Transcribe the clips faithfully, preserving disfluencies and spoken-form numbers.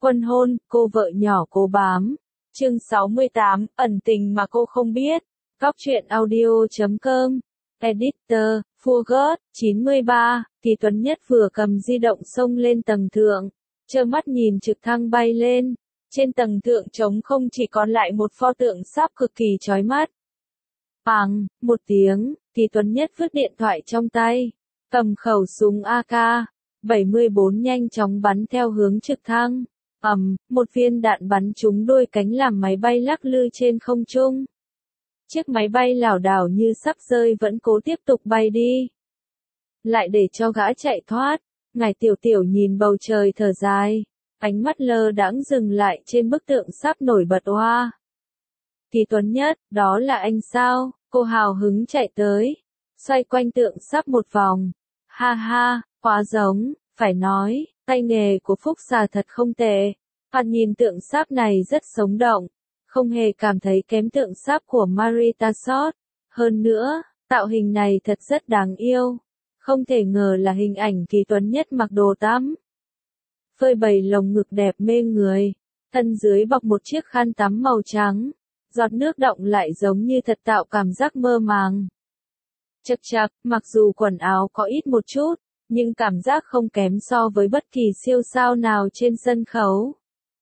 Quân hôn, cô vợ nhỏ cố bám. Chương sáu mươi tám, ẩn tình mà cô không biết. Góc truyện audio chấm com. Editor, Fugger, chín mươi ba, Kỳ Tuấn Nhất vừa cầm di động xông lên tầng thượng, trơ mắt nhìn trực thăng bay lên. Trên tầng thượng trống không chỉ còn lại một pho tượng sáp cực kỳ chói mắt. Bang, một tiếng, Kỳ Tuấn Nhất vứt điện thoại trong tay, cầm khẩu súng A K bảy mươi bốn nhanh chóng bắn theo hướng trực thăng. Ầm, một viên đạn bắn trúng đôi cánh làm máy bay lắc lư trên không trung. Chiếc máy bay lảo đảo như sắp rơi vẫn cố tiếp tục bay đi. Lại để cho gã chạy thoát, Ngải Tiểu Tiểu nhìn bầu trời thở dài, ánh mắt lơ đãng dừng lại trên bức tượng sắp nổi bật oa. Kỳ Tuấn Nhất, đó là anh sao? Cô hào hứng chạy tới, xoay quanh tượng sắp một vòng. Ha ha, quá giống, phải nói, tay nghề của Phúc Xà thật không tệ. Bạn nhìn tượng sáp này rất sống động, không hề cảm thấy kém tượng sáp của Marita Sot. Hơn nữa, tạo hình này thật rất đáng yêu. Không thể ngờ là hình ảnh Kỳ Tuấn Nhất mặc đồ tắm, phơi bày lồng ngực đẹp mê người, thân dưới bọc một chiếc khăn tắm màu trắng, giọt nước đọng lại giống như thật tạo cảm giác mơ màng. Chật chật, mặc dù quần áo có ít một chút, nhưng cảm giác không kém so với bất kỳ siêu sao nào trên sân khấu.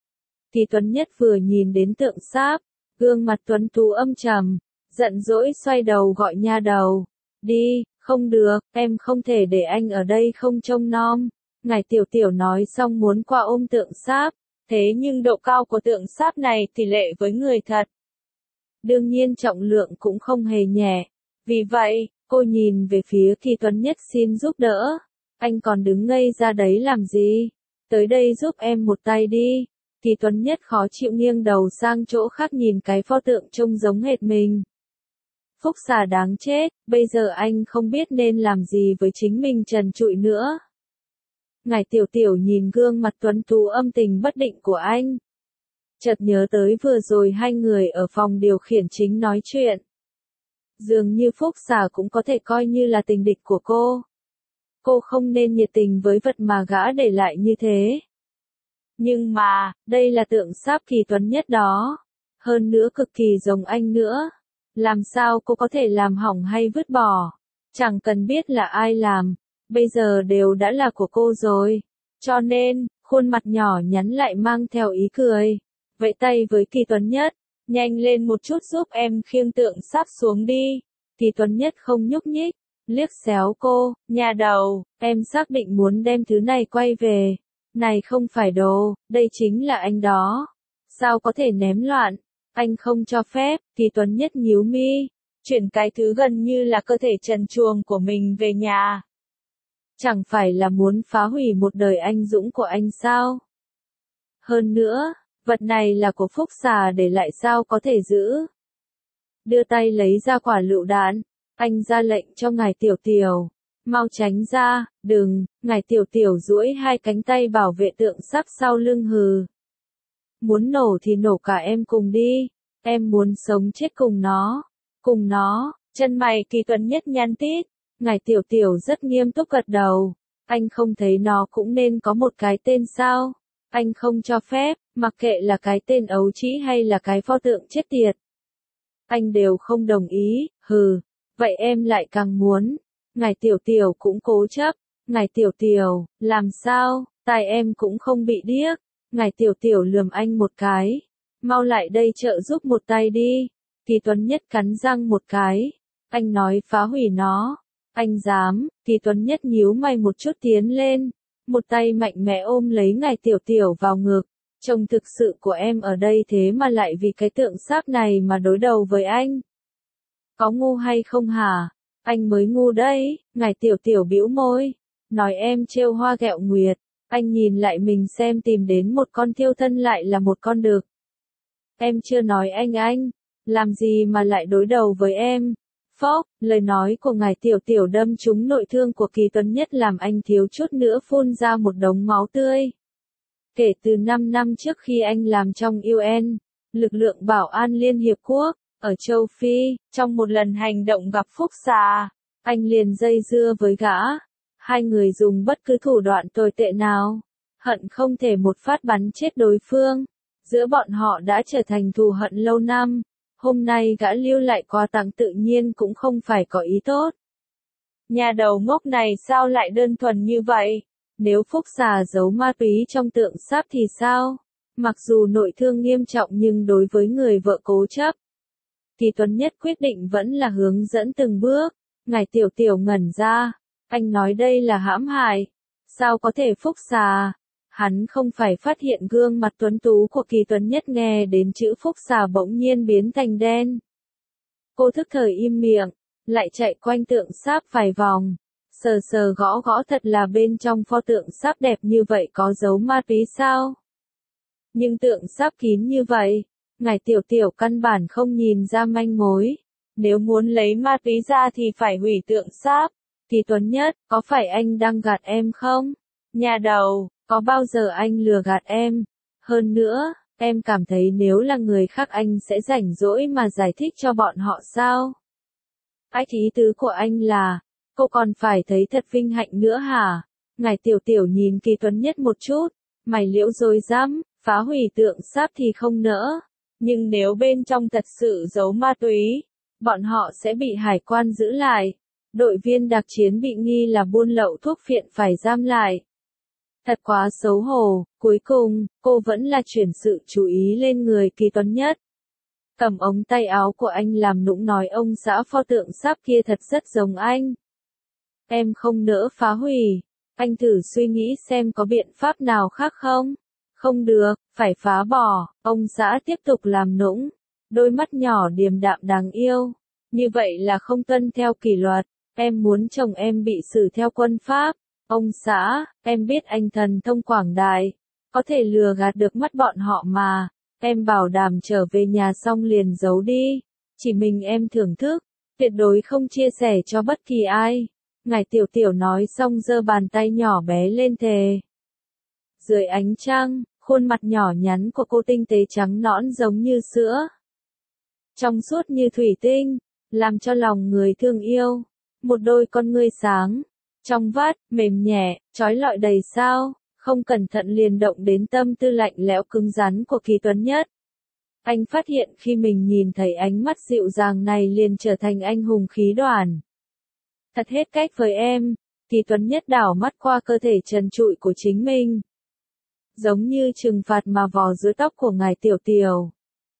Kỳ Tuấn Nhất vừa nhìn đến tượng sáp, gương mặt tuấn tú âm trầm, giận dỗi xoay đầu gọi nha đầu. Đi, không được, em không thể để anh ở đây không trông nom. Ngải Tiểu Tiểu nói xong muốn qua ôm tượng sáp, thế nhưng độ cao của tượng sáp này tỷ lệ với người thật. Đương nhiên trọng lượng cũng không hề nhẹ. Vì vậy, cô nhìn về phía Kỳ Tuấn Nhất xin giúp đỡ. Anh còn đứng ngây ra đấy làm gì? Tới đây giúp em một tay đi. Kỳ Tuấn Nhất khó chịu nghiêng đầu sang chỗ khác nhìn cái pho tượng trông giống hệt mình. Phúc Xà đáng chết, bây giờ anh không biết nên làm gì với chính mình trần trụi nữa. Ngải Tiểu Tiểu nhìn gương mặt tuấn tú âm tình bất định của anh, chợt nhớ tới vừa rồi hai người ở phòng điều khiển chính nói chuyện. Dường như Phúc Xà cũng có thể coi như là tình địch của cô. Cô không nên nhiệt tình với vật mà gã để lại như thế. Nhưng mà, đây là tượng sáp Kỳ Tuấn Nhất đó. Hơn nữa cực kỳ giống anh nữa. Làm sao cô có thể làm hỏng hay vứt bỏ? Chẳng cần biết là ai làm, bây giờ đều đã là của cô rồi. Cho nên, khuôn mặt nhỏ nhắn lại mang theo ý cười. Vẫy tay với Kỳ Tuấn Nhất, nhanh lên một chút giúp em khiêng tượng sáp xuống đi. Kỳ Tuấn Nhất không nhúc nhích, liếc xéo cô, nhà đầu, em xác định muốn đem thứ này quay về. Này không phải đồ, đây chính là anh đó. Sao có thể ném loạn? Anh không cho phép. Kỳ Tuấn Nhất nhíu mi, chuyển cái thứ gần như là cơ thể trần truồng của mình về nhà. Chẳng phải là muốn phá hủy một đời anh dũng của anh sao? Hơn nữa, vật này là của Phúc Xà để lại sao có thể giữ? Đưa tay lấy ra quả lựu đạn, anh ra lệnh cho Ngải Tiểu Tiểu. Mau tránh ra, đừng. Ngải Tiểu Tiểu duỗi hai cánh tay bảo vệ tượng sáp sau lưng hừ. Muốn nổ thì nổ cả em cùng đi, em muốn sống chết cùng nó, cùng nó. Chân mày Kỳ Tuấn Nhất nhăn tít, Ngải Tiểu Tiểu rất nghiêm túc gật đầu. Anh không thấy nó cũng nên có một cái tên sao? Anh không cho phép, mặc kệ là cái tên ấu trĩ hay là cái pho tượng chết tiệt. Anh đều không đồng ý, hừ, vậy em lại càng muốn. Ngải Tiểu Tiểu cũng cố chấp. Ngải Tiểu Tiểu, làm sao, tai em cũng không bị điếc. Ngải Tiểu Tiểu lườm anh một cái. Mau lại đây trợ giúp một tay đi. Kỳ Tuấn Nhất cắn răng một cái. Anh nói phá hủy nó. Anh dám. Kỳ Tuấn Nhất nhíu mày một chút tiến lên. Một tay mạnh mẽ ôm lấy Ngải Tiểu Tiểu vào ngực. Trông thực sự của em ở đây thế mà lại vì cái tượng sáp này mà đối đầu với anh. Có ngu hay không hả? Anh mới ngu đấy. Ngải Tiểu Tiểu bĩu môi, nói em trêu hoa ghẹo nguyệt. Anh nhìn lại mình xem tìm đến một con thiêu thân lại là một con đực. Em chưa nói anh anh, làm gì mà lại đối đầu với em? Phốc, lời nói của Ngải Tiểu Tiểu đâm trúng nội thương của Kỳ Tuấn Nhất làm anh thiếu chút nữa phun ra một đống máu tươi. Kể từ năm năm trước khi anh làm trong u en, lực lượng bảo an Liên Hiệp Quốc, ở châu Phi, trong một lần hành động gặp Phúc Xà, anh liền dây dưa với gã. Hai người dùng bất cứ thủ đoạn tồi tệ nào, hận không thể một phát bắn chết đối phương. Giữa bọn họ đã trở thành thù hận lâu năm, hôm nay gã lưu lại quà tặng tự nhiên cũng không phải có ý tốt. Nhà đầu ngốc này sao lại đơn thuần như vậy? Nếu Phúc Xà giấu ma túy trong tượng sáp thì sao? Mặc dù nội thương nghiêm trọng nhưng đối với người vợ cố chấp, Kỳ Tuấn Nhất quyết định vẫn là hướng dẫn từng bước. Ngài Tiểu Tiểu ngẩn ra, anh nói đây là hãm hại. Sao có thể Phúc Xà? Hắn không phải phát hiện gương mặt tuấn tú của Kỳ Tuấn Nhất nghe đến chữ Phúc Xà bỗng nhiên biến thành đen. Cô thức thời im miệng, lại chạy quanh tượng sáp vài vòng, sờ sờ gõ gõ thật là bên trong pho tượng sáp đẹp như vậy có dấu ma túy sao? Nhưng tượng sáp kín như vậy, ngài Tiểu Tiểu căn bản không nhìn ra manh mối. Nếu muốn lấy ma túy ra thì phải hủy tượng sáp. Kỳ Tuấn Nhất, có phải anh đang gạt em không? Nhà đầu, có bao giờ anh lừa gạt em? Hơn nữa, em cảm thấy nếu là người khác anh sẽ rảnh rỗi mà giải thích cho bọn họ sao? Ách ý tứ của anh là, cô còn phải thấy thật vinh hạnh nữa hả? Ngài Tiểu Tiểu nhìn Kỳ Tuấn Nhất một chút, mày liễu rồi dám, phá hủy tượng sáp thì không nỡ. Nhưng nếu bên trong thật sự giấu ma túy, bọn họ sẽ bị hải quan giữ lại. Đội viên đặc chiến bị nghi là buôn lậu thuốc phiện phải giam lại. Thật quá xấu hổ, cuối cùng, cô vẫn là chuyển sự chú ý lên người Kỳ Tuấn Nhất. Cầm ống tay áo của anh làm nũng nói ông xã pho tượng sáp kia thật rất giống anh. Em không nỡ phá hủy, anh thử suy nghĩ xem có biện pháp nào khác không? Không được, phải phá bỏ, ông xã tiếp tục làm nũng. Đôi mắt nhỏ điềm đạm đáng yêu. Như vậy là không tuân theo kỷ luật, em muốn chồng em bị xử theo quân pháp. Ông xã, em biết anh thần thông quảng đại, có thể lừa gạt được mắt bọn họ mà. Em bảo đảm trở về nhà xong liền giấu đi. Chỉ mình em thưởng thức, tuyệt đối không chia sẻ cho bất kỳ ai. Ngài Tiểu Tiểu nói xong giơ bàn tay nhỏ bé lên thề. Dưới ánh trăng, khuôn mặt nhỏ nhắn của cô tinh tế trắng nõn giống như sữa. Trong suốt như thủy tinh, làm cho lòng người thương yêu. Một đôi con ngươi sáng, trong vắt, mềm nhẹ, trói lọi đầy sao, không cẩn thận liền động đến tâm tư lạnh lẽo cứng rắn của Kỳ Tuấn Nhất. Anh phát hiện khi mình nhìn thấy ánh mắt dịu dàng này liền trở thành anh hùng khí đoàn. Thật hết cách với em, Kỳ Tuấn Nhất đảo mắt qua cơ thể trần trụi của chính mình. Giống như trừng phạt mà vò dưới tóc của ngài Tiểu Tiểu.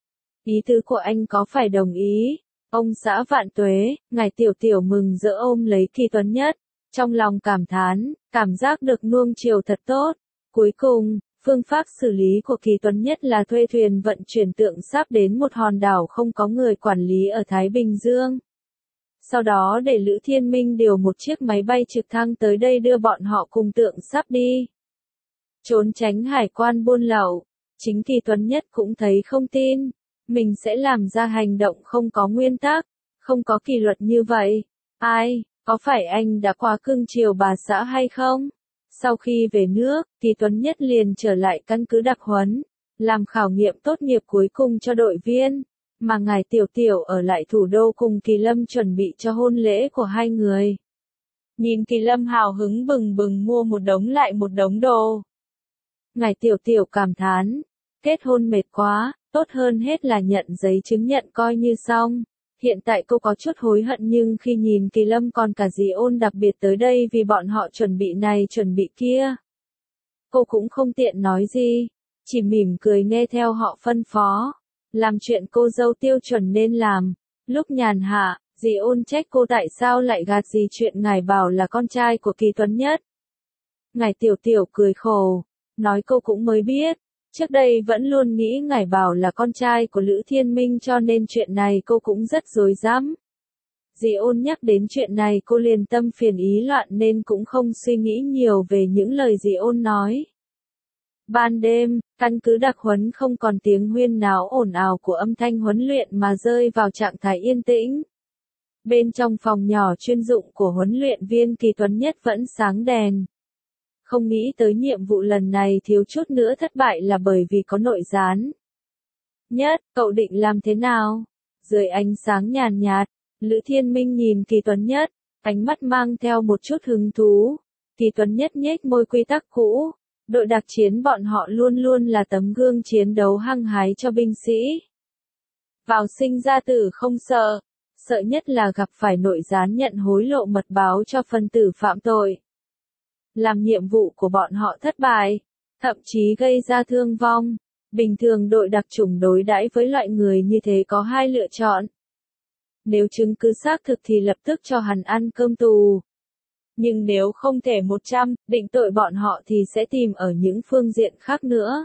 Ý tứ của anh có phải đồng ý? Ông xã vạn tuế, ngài Tiểu Tiểu mừng rỡ ôm lấy Kỳ Tuấn Nhất. Trong lòng cảm thán, cảm giác được nuông chiều thật tốt. Cuối cùng, phương pháp xử lý của Kỳ Tuấn Nhất là thuê thuyền vận chuyển tượng sáp đến một hòn đảo không có người quản lý ở Thái Bình Dương. Sau đó để Lữ Thiên Minh điều một chiếc máy bay trực thăng tới đây đưa bọn họ cùng tượng sáp đi. Trốn tránh hải quan buôn lậu, chính Kỳ Tuấn Nhất cũng thấy không tin, mình sẽ làm ra hành động không có nguyên tắc, không có kỷ luật như vậy. Ai, có phải anh đã quá cưng chiều bà xã hay không? Sau khi về nước, Kỳ Tuấn Nhất liền trở lại căn cứ đặc huấn, làm khảo nghiệm tốt nghiệp cuối cùng cho đội viên, mà ngài Tiểu Tiểu ở lại thủ đô cùng Kỳ Lâm chuẩn bị cho hôn lễ của hai người. Nhìn Kỳ Lâm hào hứng bừng bừng mua một đống lại một đống đồ. Ngài Tiểu Tiểu cảm thán, kết hôn mệt quá, tốt hơn hết là nhận giấy chứng nhận coi như xong. Hiện tại cô có chút hối hận nhưng khi nhìn Kỳ Lâm còn cả dì Ôn đặc biệt tới đây vì bọn họ chuẩn bị này chuẩn bị kia. Cô cũng không tiện nói gì, chỉ mỉm cười nghe theo họ phân phó. Làm chuyện cô dâu tiêu chuẩn nên làm. Lúc nhàn hạ, dì Ôn trách cô tại sao lại gạt dì chuyện ngài bảo là con trai của Kỳ Tuấn Nhất. Ngài Tiểu Tiểu cười khổ, nói cô cũng mới biết. Trước đây vẫn luôn nghĩ ngài bảo là con trai của Lữ Thiên Minh cho nên chuyện này cô cũng rất rối rắm. Dì Ôn nhắc đến chuyện này cô liền tâm phiền ý loạn nên cũng không suy nghĩ nhiều về những lời dì Ôn nói. Ban đêm, căn cứ đặc huấn không còn tiếng huyên náo ồn ào của âm thanh huấn luyện mà rơi vào trạng thái yên tĩnh. Bên trong phòng nhỏ chuyên dụng của huấn luyện viên Kỳ Tuấn Nhất vẫn sáng đèn. Không nghĩ tới nhiệm vụ lần này thiếu chút nữa thất bại là bởi vì có nội gián. Nhất, cậu định làm thế nào? Dưới ánh sáng nhàn nhạt, Lữ Thiên Minh nhìn Kỳ Tuấn Nhất, ánh mắt mang theo một chút hứng thú. Kỳ Tuấn Nhất nhếch môi quy tắc cũ, Đội đặc chiến bọn họ luôn luôn là tấm gương chiến đấu hăng hái cho binh sĩ. Vào sinh ra tử không sợ, sợ nhất là gặp phải nội gián nhận hối lộ mật báo cho phân tử phạm tội. Làm nhiệm vụ của bọn họ thất bại, thậm chí gây ra thương vong. Bình thường đội đặc chủng đối đãi với loại người như thế có hai lựa chọn. Nếu chứng cứ xác thực thì lập tức cho hắn ăn cơm tù. Nhưng nếu không thể một trăm định tội bọn họ thì sẽ tìm ở những phương diện khác nữa.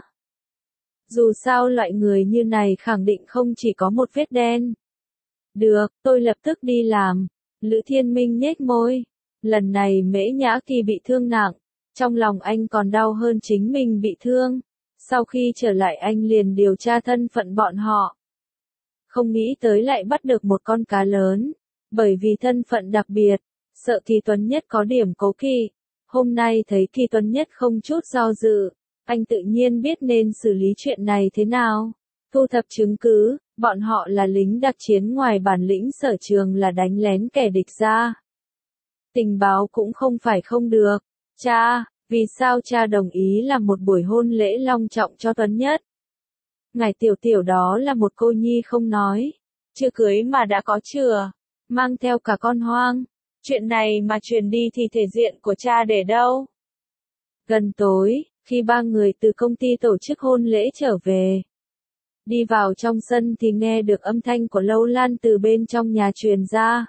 Dù sao loại người như này khẳng định không chỉ có một vết đen. Được, tôi lập tức đi làm. Lữ Thiên Minh nhếch môi. Lần này Mễ Nhã Kỳ bị thương nặng. Trong lòng anh còn đau hơn chính mình bị thương. Sau khi trở lại anh liền điều tra thân phận bọn họ. Không nghĩ tới lại bắt được một con cá lớn. Bởi vì thân phận đặc biệt, sợ Kỳ Tuấn Nhất có điểm cố kỵ. Hôm nay thấy Kỳ Tuấn Nhất không chút do dự, anh tự nhiên biết nên xử lý chuyện này thế nào. Thu thập chứng cứ, bọn họ là lính đặc chiến, ngoài bản lĩnh sở trường là đánh lén kẻ địch ra. Tình báo cũng không phải không được. Cha, vì sao cha đồng ý làm một buổi hôn lễ long trọng cho Tuấn Nhất? Ngài Tiểu Tiểu đó là một cô nhi không nói. Chưa cưới mà đã có chừa, mang theo cả con hoang. Chuyện này mà truyền đi thì thể diện của cha để đâu? Gần tối, khi ba người từ công ty tổ chức hôn lễ trở về, đi vào trong sân thì nghe được âm thanh của Lâu Lan từ bên trong nhà truyền ra.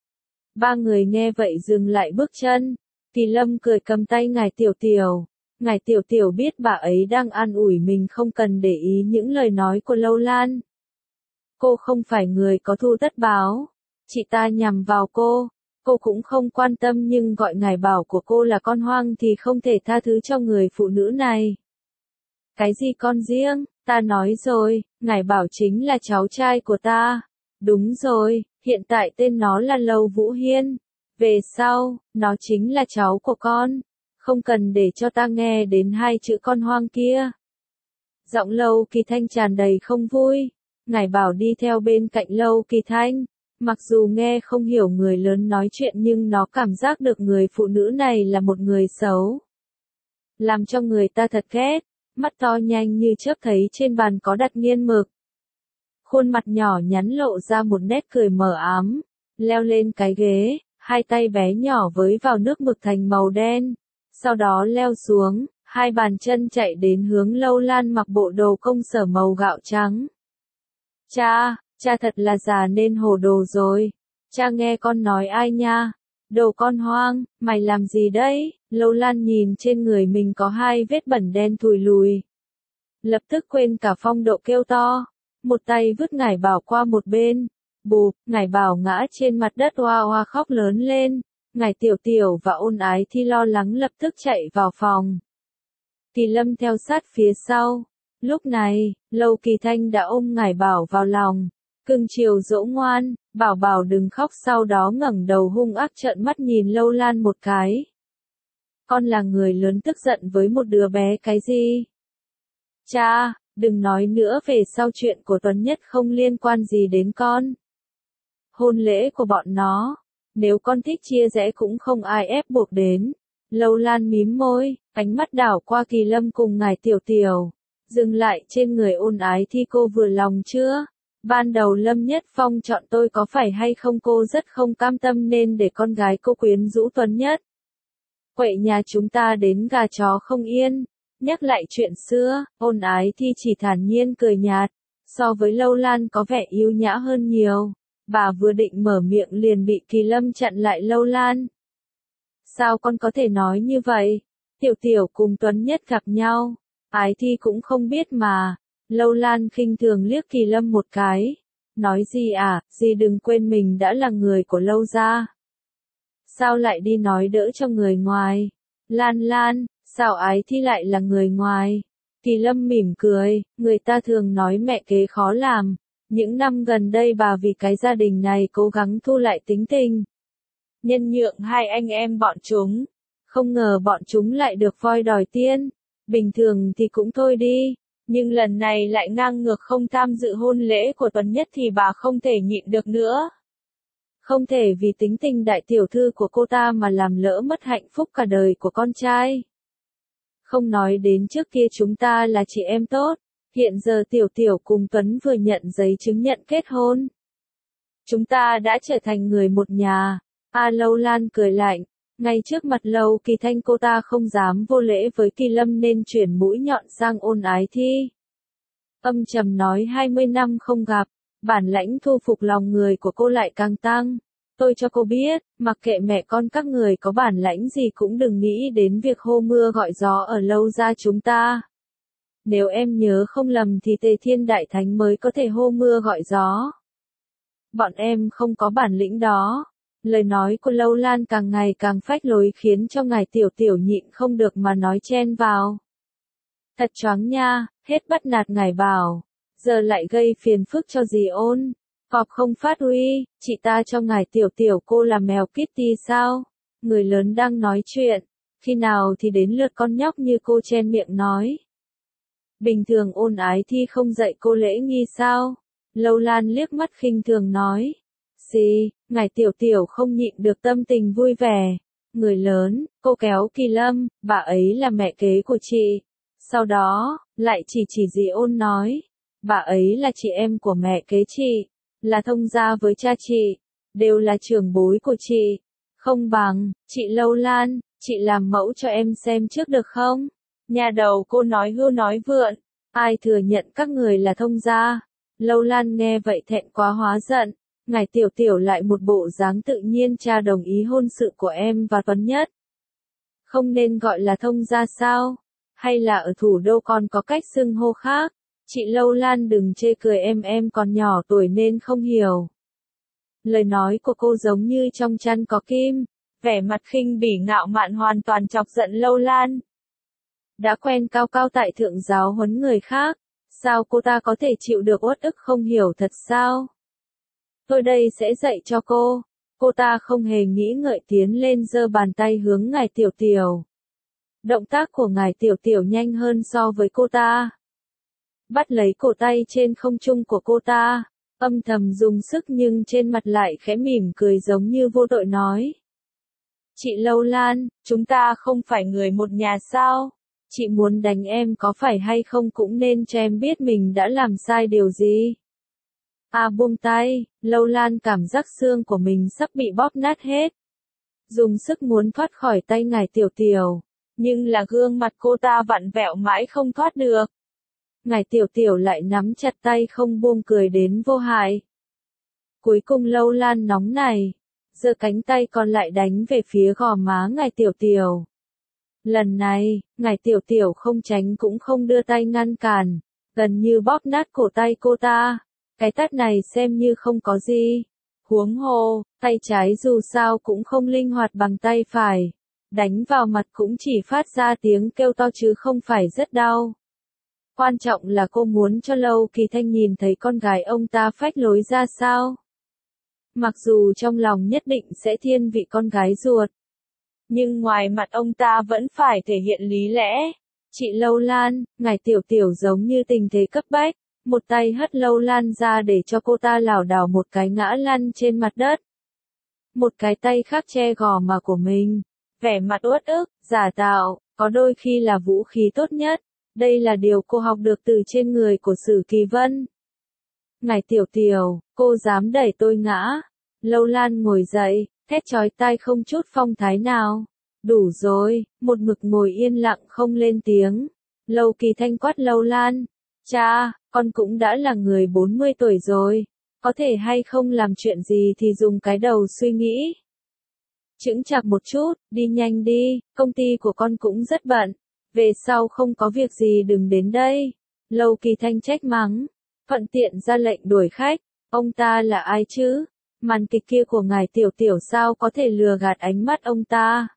Ba người nghe vậy dừng lại bước chân. Kỳ Lâm cười cầm tay ngài Tiểu Tiểu. Ngài Tiểu Tiểu biết bà ấy đang an ủi mình không cần để ý những lời nói của Lâu Lan. Cô không phải người có thù tất báo. Chị ta nhằm vào cô. Cô cũng không quan tâm, nhưng gọi ngài bảo của cô là con hoang thì không thể tha thứ cho người phụ nữ này. Cái gì con riêng, ta nói rồi, ngài bảo chính là cháu trai của ta. Đúng rồi, hiện tại tên nó là Lâu Vũ Hiên. Về sau, nó chính là cháu của con. Không cần để cho ta nghe đến hai chữ con hoang kia. Giọng Lâu Kỳ Thanh tràn đầy không vui. Ngài bảo đi theo bên cạnh Lâu Kỳ Thanh. Mặc dù nghe không hiểu người lớn nói chuyện nhưng nó cảm giác được người phụ nữ này là một người xấu. Làm cho người ta thật ghét. Mắt to nhanh như chớp thấy trên bàn có đặt nghiên mực. Khuôn mặt nhỏ nhắn lộ ra một nét cười mờ ám. Leo lên cái ghế, hai tay bé nhỏ với vào nước mực thành màu đen. Sau đó leo xuống, hai bàn chân chạy đến hướng Lâu Lan mặc bộ đồ công sở màu gạo trắng. Cha, cha thật là già nên hồ đồ rồi. Cha nghe con nói ai nha? Đồ con hoang, mày làm gì đấy? Lâu Lan nhìn trên người mình có hai vết bẩn đen thùi lùi. Lập tức quên cả phong độ kêu to. Một tay vứt ngải bảo qua một bên. Bụp, ngải bảo ngã trên mặt đất oa oa khóc lớn lên. Ngải Tiểu Tiểu và Ôn Ái Thi lo lắng lập tức chạy vào phòng. Kỳ Lâm theo sát phía sau. Lúc này, Lâu Kỳ Thanh đã ôm ngải bảo vào lòng. Cưng chiều dỗ ngoan, bảo bảo đừng khóc, sau đó ngẩng đầu hung ác trợn mắt nhìn Lâu Lan một cái. Con là người lớn tức giận với một đứa bé cái gì? Cha, đừng nói nữa, về sau chuyện của Tuấn Nhất không liên quan gì đến con. Hôn lễ của bọn nó, nếu con thích chia rẽ cũng không ai ép buộc đến. Lâu Lan mím môi, ánh mắt đảo qua Kỳ Lâm cùng ngài Tiểu Tiểu. Dừng lại trên người Ôn Ái Thi, cô vừa lòng chưa? Ban đầu Lâm Nhất Phong chọn tôi có phải hay không cô rất không cam tâm nên để con gái cô quyến rũ Tuấn Nhất. Quậy nhà chúng ta đến gà chó không yên. Nhắc lại chuyện xưa, Ôn Ái Thi chỉ thản nhiên cười nhạt. So với Lâu Lan có vẻ yêu nhã hơn nhiều. Bà vừa định mở miệng liền bị Kỳ Lâm chặn lại. Lâu Lan, sao con có thể nói như vậy? Tiểu Tiểu cùng Tuấn Nhất gặp nhau, Ái Thi cũng không biết mà. Lâu Lan khinh thường liếc Kỳ Lâm một cái. Nói gì à, dì đừng quên mình đã là người của Lâu gia. Sao lại đi nói đỡ cho người ngoài? Lan Lan, sao Ái Thi lại là người ngoài? Kỳ Lâm mỉm cười, người ta thường nói mẹ kế khó làm. Những năm gần đây bà vì cái gia đình này cố gắng thu lại tính tình. Nhân nhượng hai anh em bọn chúng. Không ngờ bọn chúng lại được voi đòi tiên. Bình thường thì cũng thôi đi. Nhưng lần này lại ngang ngược không tham dự hôn lễ của Tuấn Nhất thì bà không thể nhịn được nữa. Không thể vì tính tình đại tiểu thư của cô ta mà làm lỡ mất hạnh phúc cả đời của con trai. Không nói đến trước kia chúng ta là chị em tốt, hiện giờ Tiểu Tiểu cùng Tuấn vừa nhận giấy chứng nhận kết hôn. Chúng ta đã trở thành người một nhà. A Lâu Lan cười lạnh, ngay trước mặt Lâu Kỳ Thanh cô ta không dám vô lễ với Kỳ Lâm nên chuyển mũi nhọn sang Ôn Ái Thi. Âm trầm nói hai mươi năm không gặp, bản lãnh thu phục lòng người của cô lại càng tăng. Tôi cho cô biết, mặc kệ mẹ con các người có bản lãnh gì cũng đừng nghĩ đến việc hô mưa gọi gió ở Lâu gia chúng ta. Nếu em nhớ không lầm thì Tề Thiên Đại Thánh mới có thể hô mưa gọi gió. Bọn em không có bản lĩnh đó. Lời nói của Lâu Lan càng ngày càng phách lối khiến cho ngài Tiểu Tiểu nhịn không được mà nói chen vào. Thật choáng nha, hết bắt nạt ngài Bảo, giờ lại gây phiền phức cho dì Ôn. Cọp không phát uy, chị ta cho ngài Tiểu Tiểu cô là mèo Kitty sao? Người lớn đang nói chuyện, khi nào thì đến lượt con nhóc như cô chen miệng nói. Bình thường Ôn Ái Thi không dạy cô lễ nghi sao? Lâu Lan liếc mắt khinh thường nói. Xì, ngài Tiểu Tiểu không nhịn được tâm tình vui vẻ. Người lớn, cô kéo Kỳ Lâm, bà ấy là mẹ kế của chị. Sau đó, lại chỉ chỉ dì Ôn nói. Bà ấy là chị em của mẹ kế chị, là thông gia với cha chị, đều là trưởng bối của chị. Không bằng, chị Lâu Lan, chị làm mẫu cho em xem trước được không? Nhà đầu cô nói hưu nói vượn, ai thừa nhận các người là thông gia? Lâu Lan nghe vậy thẹn quá hóa giận, ngài Tiểu Tiểu lại một bộ dáng tự nhiên cha đồng ý hôn sự của em và Tuấn Nhất. Không nên gọi là thông gia sao? Hay là ở thủ đô còn có cách xưng hô khác? Chị Lâu Lan đừng chê cười em em còn nhỏ tuổi nên không hiểu. Lời nói của cô giống như trong chăn có kim, vẻ mặt khinh bỉ ngạo mạn hoàn toàn chọc giận Lâu Lan. Đã quen cao cao tại thượng giáo huấn người khác, sao cô ta có thể chịu được uất ức không hiểu thật sao? Tôi đây sẽ dạy cho cô. Cô ta không hề nghĩ ngợi tiến lên giơ bàn tay hướng ngài Tiểu Tiểu. Động tác của ngài Tiểu Tiểu nhanh hơn so với cô ta. Bắt lấy cổ tay trên không trung của cô ta, âm thầm dùng sức nhưng trên mặt lại khẽ mỉm cười giống như vô tội nói. Chị Lâu Lan, chúng ta không phải người một nhà sao? Chị muốn đánh em có phải hay không cũng nên cho em biết mình đã làm sai điều gì. À buông tay, Lâu Lan cảm giác xương của mình sắp bị bóp nát hết. Dùng sức muốn thoát khỏi tay ngài Tiểu Tiểu, nhưng là gương mặt cô ta vặn vẹo mãi không thoát được. Ngài Tiểu Tiểu lại nắm chặt tay không buông cười đến vô hại. Cuối cùng Lâu Lan nóng này, giơ cánh tay còn lại đánh về phía gò má ngài Tiểu Tiểu. Lần này, ngài Tiểu Tiểu không tránh cũng không đưa tay ngăn cản, gần như bóp nát cổ tay cô ta. Cái tát này xem như không có gì. Huống hồ, tay trái dù sao cũng không linh hoạt bằng tay phải. Đánh vào mặt cũng chỉ phát ra tiếng kêu to chứ không phải rất đau. Quan trọng là cô muốn cho Lâu Kỳ Thanh nhìn thấy con gái ông ta phách lối ra sao. Mặc dù trong lòng nhất định sẽ thiên vị con gái ruột, nhưng ngoài mặt ông ta vẫn phải thể hiện lý lẽ. Chị Lâu Lan, ngài Tiểu Tiểu giống như tình thế cấp bách, một tay hất Lâu Lan ra để cho cô ta lảo đảo một cái ngã lăn trên mặt đất. Một cái tay khác che gò má của mình, vẻ mặt uất ức, giả tạo, có đôi khi là vũ khí tốt nhất. Đây là điều cô học được từ trên người của Sử Kỳ Vân. Ngài Tiểu Tiểu, cô dám đẩy tôi ngã. Lâu Lan ngồi dậy, thét chói tai không chút phong thái nào. Đủ rồi, một mực ngồi yên lặng không lên tiếng. Lâu Kỳ Thanh quát Lâu Lan. Cha, con cũng đã là người bốn mươi tuổi rồi. Có thể hay không làm chuyện gì thì dùng cái đầu suy nghĩ. Chững chạc một chút, đi nhanh đi, công ty của con cũng rất bận. Về sau không có việc gì đừng đến đây. Lâu Kỳ Thanh trách mắng. Thuận tiện ra lệnh đuổi khách. Ông ta là ai chứ? Màn kịch kia của ngài Tiểu Tiểu sao có thể lừa gạt ánh mắt ông ta?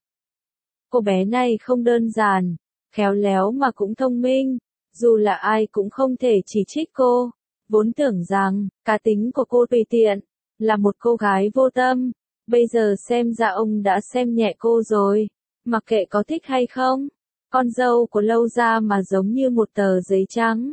Cô bé này không đơn giản, khéo léo mà cũng thông minh. Dù là ai cũng không thể chỉ trích cô. Vốn tưởng rằng, cá tính của cô tùy tiện, là một cô gái vô tâm. Bây giờ xem ra ông đã xem nhẹ cô rồi. Mặc kệ có thích hay không. Con dâu của Lâu gia mà giống như một tờ giấy trắng.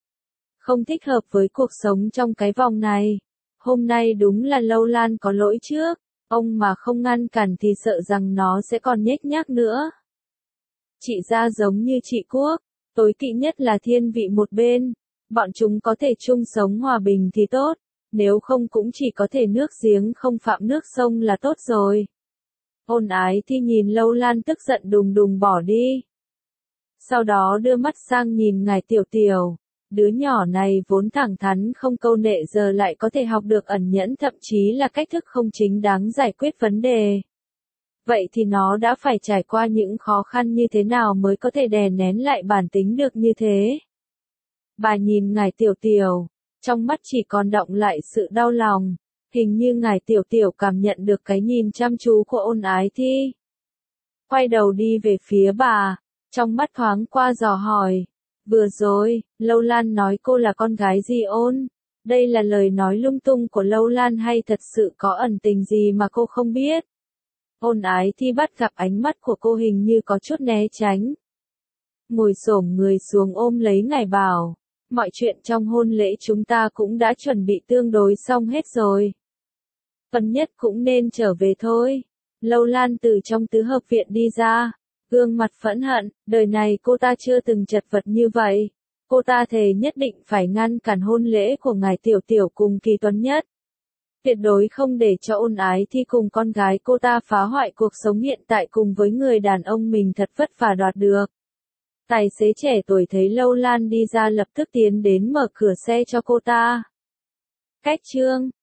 Không thích hợp với cuộc sống trong cái vòng này. Hôm nay đúng là Lâu Lan có lỗi trước. Ông mà không ngăn cản thì sợ rằng nó sẽ còn nhếch nhác nữa. Chị ra giống như chị Quốc, tối kỵ nhất là thiên vị một bên. Bọn chúng có thể chung sống hòa bình thì tốt, nếu không cũng chỉ có thể nước giếng không phạm nước sông là tốt rồi. Ôn Ái Thi nhìn Lâu Lan tức giận đùng đùng bỏ đi. Sau đó đưa mắt sang nhìn ngài Tiểu Tiểu. Đứa nhỏ này vốn thẳng thắn không câu nệ giờ lại có thể học được ẩn nhẫn, thậm chí là cách thức không chính đáng giải quyết vấn đề. Vậy thì nó đã phải trải qua những khó khăn như thế nào mới có thể đè nén lại bản tính được như thế? Bà nhìn ngài Tiểu Tiểu, trong mắt chỉ còn đọng lại sự đau lòng. Hình như ngài Tiểu Tiểu cảm nhận được cái nhìn chăm chú của Ôn Ái Thi. Quay đầu đi về phía bà, trong mắt thoáng qua dò hỏi. Vừa rồi, Lâu Lan nói cô là con gái Di Ôn. Đây là lời nói lung tung của Lâu Lan hay thật sự có ẩn tình gì mà cô không biết? Ôn Ái Thi bắt gặp ánh mắt của cô hình như có chút né tránh. Ngồi xổm người xuống ôm lấy ngài bảo. Mọi chuyện trong hôn lễ chúng ta cũng đã chuẩn bị tương đối xong hết rồi. Phần nhất cũng nên trở về thôi. Lâu Lan từ trong tứ hợp viện đi ra. Gương mặt phẫn hận, đời này cô ta chưa từng chật vật như vậy. Cô ta thề nhất định phải ngăn cản hôn lễ của ngài Tiểu Tiểu cùng Kỳ Tuấn Nhất. Tuyệt đối không để cho Ôn Ái Thi cùng con gái cô ta phá hoại cuộc sống hiện tại cùng với người đàn ông mình thật vất vả đoạt được. Tài xế trẻ tuổi thấy Lâu Lan đi ra lập tức tiến đến mở cửa xe cho cô ta. Cách chương